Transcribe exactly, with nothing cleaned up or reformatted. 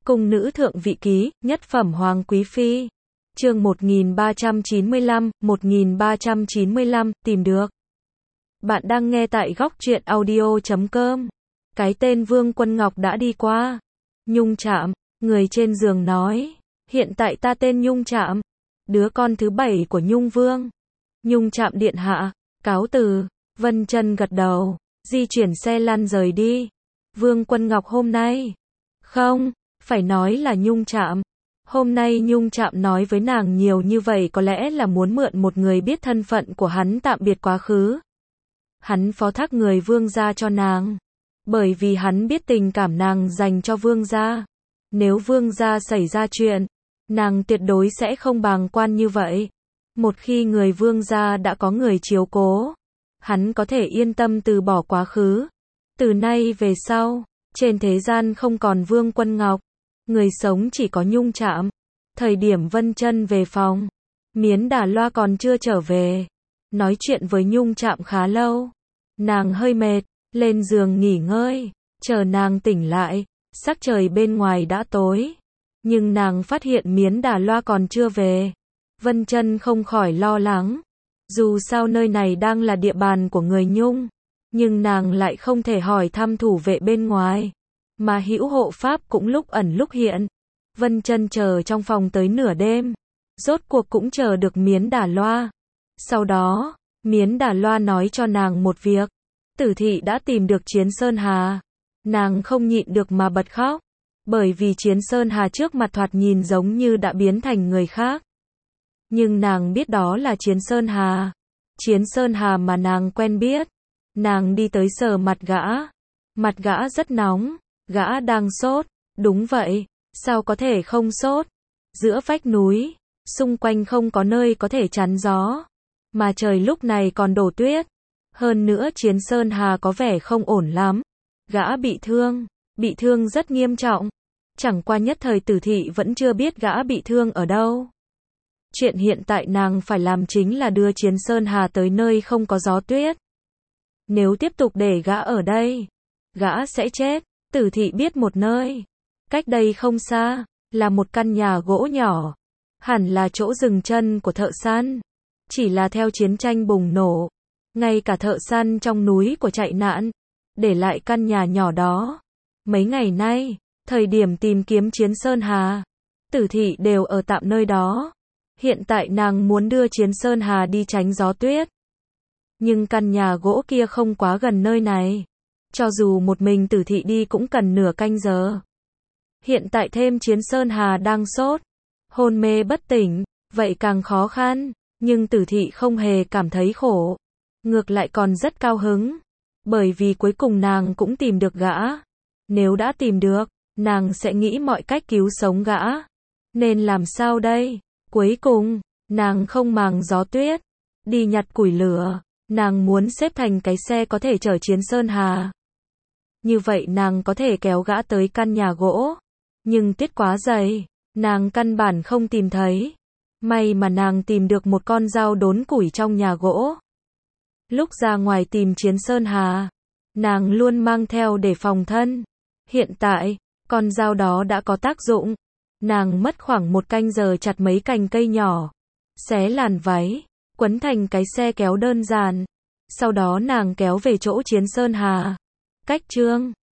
Cung nữ thượng vị ký, nhất phẩm hoàng quý phi. Chương một nghìn ba trăm chín mươi lăm, một nghìn ba trăm chín mươi lăm, tìm được. Bạn đang nghe tại góc truyện audio chấm com. Cái tên Vương Quân Ngọc đã đi qua. Nhung Trạm, người trên giường nói, hiện tại ta tên Nhung Trạm, đứa con thứ bảy của Nhung Vương. Nhung Trạm điện hạ, cáo từ. Vân Chân gật đầu, di chuyển xe lăn rời đi. Vương Quân Ngọc hôm nay, không, phải nói là Nhung Trạm. Hôm nay Nhung Trạm nói với nàng nhiều như vậy có lẽ là muốn mượn một người biết thân phận của hắn tạm biệt quá khứ. Hắn phó thác người Vương gia cho nàng, bởi vì hắn biết tình cảm nàng dành cho Vương gia. Nếu Vương gia xảy ra chuyện, nàng tuyệt đối sẽ không bàng quan như vậy. Một khi người Vương gia đã có người chiếu cố, hắn có thể yên tâm từ bỏ quá khứ. Từ nay về sau, trên thế gian không còn Vương Quân Ngọc, người sống chỉ có Nhung Trạm. Thời điểm Vân Chân về phòng, Miến Đà Loa còn chưa trở về. Nói chuyện với Nhung Trạm khá lâu. Nàng hơi mệt, lên giường nghỉ ngơi. Chờ nàng tỉnh lại, sắc trời bên ngoài đã tối. Nhưng nàng phát hiện Miến Đà Loa còn chưa về. Vân Chân không khỏi lo lắng. Dù sao nơi này đang là địa bàn của người Nhung, nhưng nàng lại không thể hỏi thăm thủ vệ bên ngoài. Mà hữu hộ pháp cũng lúc ẩn lúc hiện. Vân Chân chờ trong phòng tới nửa đêm, rốt cuộc cũng chờ được Miến Đà Loa. Sau đó, Miến Đà Loa nói cho nàng một việc. Tử thị đã tìm được Chiến Sơn Hà. Nàng không nhịn được mà bật khóc, bởi vì Chiến Sơn Hà trước mặt thoạt nhìn giống như đã biến thành người khác. Nhưng nàng biết đó là Chiến Sơn Hà. Chiến Sơn Hà mà nàng quen biết. Nàng đi tới sờ mặt gã. Mặt gã rất nóng. Gã đang sốt. Đúng vậy, sao có thể không sốt? Giữa vách núi, xung quanh không có nơi có thể chắn gió, mà trời lúc này còn đổ tuyết. Hơn nữa Chiến Sơn Hà có vẻ không ổn lắm. Gã bị thương, bị thương rất nghiêm trọng. Chẳng qua nhất thời Tử thị vẫn chưa biết gã bị thương ở đâu. Chuyện hiện tại nàng phải làm chính là đưa Chiến Sơn Hà tới nơi không có gió tuyết. Nếu tiếp tục để gã ở đây, gã sẽ chết. Tử thị biết một nơi, cách đây không xa, là một căn nhà gỗ nhỏ. Hẳn là chỗ dừng chân của thợ săn. Chỉ là theo chiến tranh bùng nổ, ngay cả thợ săn trong núi của chạy nạn, để lại căn nhà nhỏ đó. Mấy ngày nay, thời điểm tìm kiếm Chiến Sơn Hà, Tử thị đều ở tạm nơi đó. Hiện tại nàng muốn đưa Chiến Sơn Hà đi tránh gió tuyết. Nhưng căn nhà gỗ kia không quá gần nơi này. Cho dù một mình Tử thị đi cũng cần nửa canh giờ. Hiện tại thêm Chiến Sơn Hà đang sốt, hôn mê bất tỉnh, vậy càng khó khăn. Nhưng Tử thị không hề cảm thấy khổ. Ngược lại còn rất cao hứng. Bởi vì cuối cùng nàng cũng tìm được gã. Nếu đã tìm được, nàng sẽ nghĩ mọi cách cứu sống gã. Nên làm sao đây? Cuối cùng, nàng không màng gió tuyết, đi nhặt củi lửa. Nàng muốn xếp thành cái xe có thể chở Chiến Sơn Hà. Như vậy nàng có thể kéo gã tới căn nhà gỗ. Nhưng tuyết quá dày, nàng căn bản không tìm thấy. May mà nàng tìm được một con dao đốn củi trong nhà gỗ. Lúc ra ngoài tìm Chiến Sơn Hà, nàng luôn mang theo để phòng thân. Hiện tại, con dao đó đã có tác dụng. Nàng mất khoảng một canh giờ chặt mấy cành cây nhỏ, xé làn váy, quấn thành cái xe kéo đơn giản. Sau đó nàng kéo về chỗ Chiến Sơn Hà. Cách chương